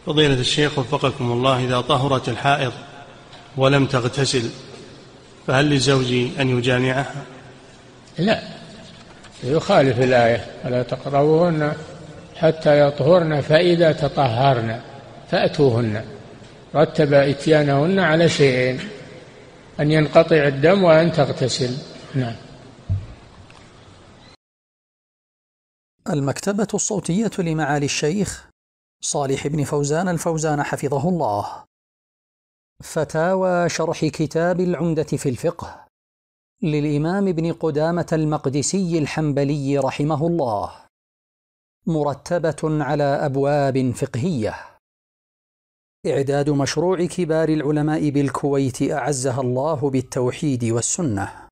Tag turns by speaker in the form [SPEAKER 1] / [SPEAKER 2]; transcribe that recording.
[SPEAKER 1] فضيلة الشيخ وفقكم الله، إذا طهرت الحائض ولم تغتسل فهل للزوج أن يجامعها؟
[SPEAKER 2] لا، يخالف الآية: ولا تقربوهن حتى يطهرن فإذا تطهرن فأتوهن. رتب إتيانهن على شيئين: أن ينقطع الدم وأن تغتسل. نعم.
[SPEAKER 3] المكتبة الصوتية لمعالي الشيخ صالح بن فوزان الفوزان حفظه الله. فتاوى شرح كتاب العمدة في الفقه للإمام ابن قدامة المقدسي الحنبلي رحمه الله، مرتبة على أبواب فقهية. إعداد مشروع كبار العلماء بالكويت أعزها الله بالتوحيد والسنة.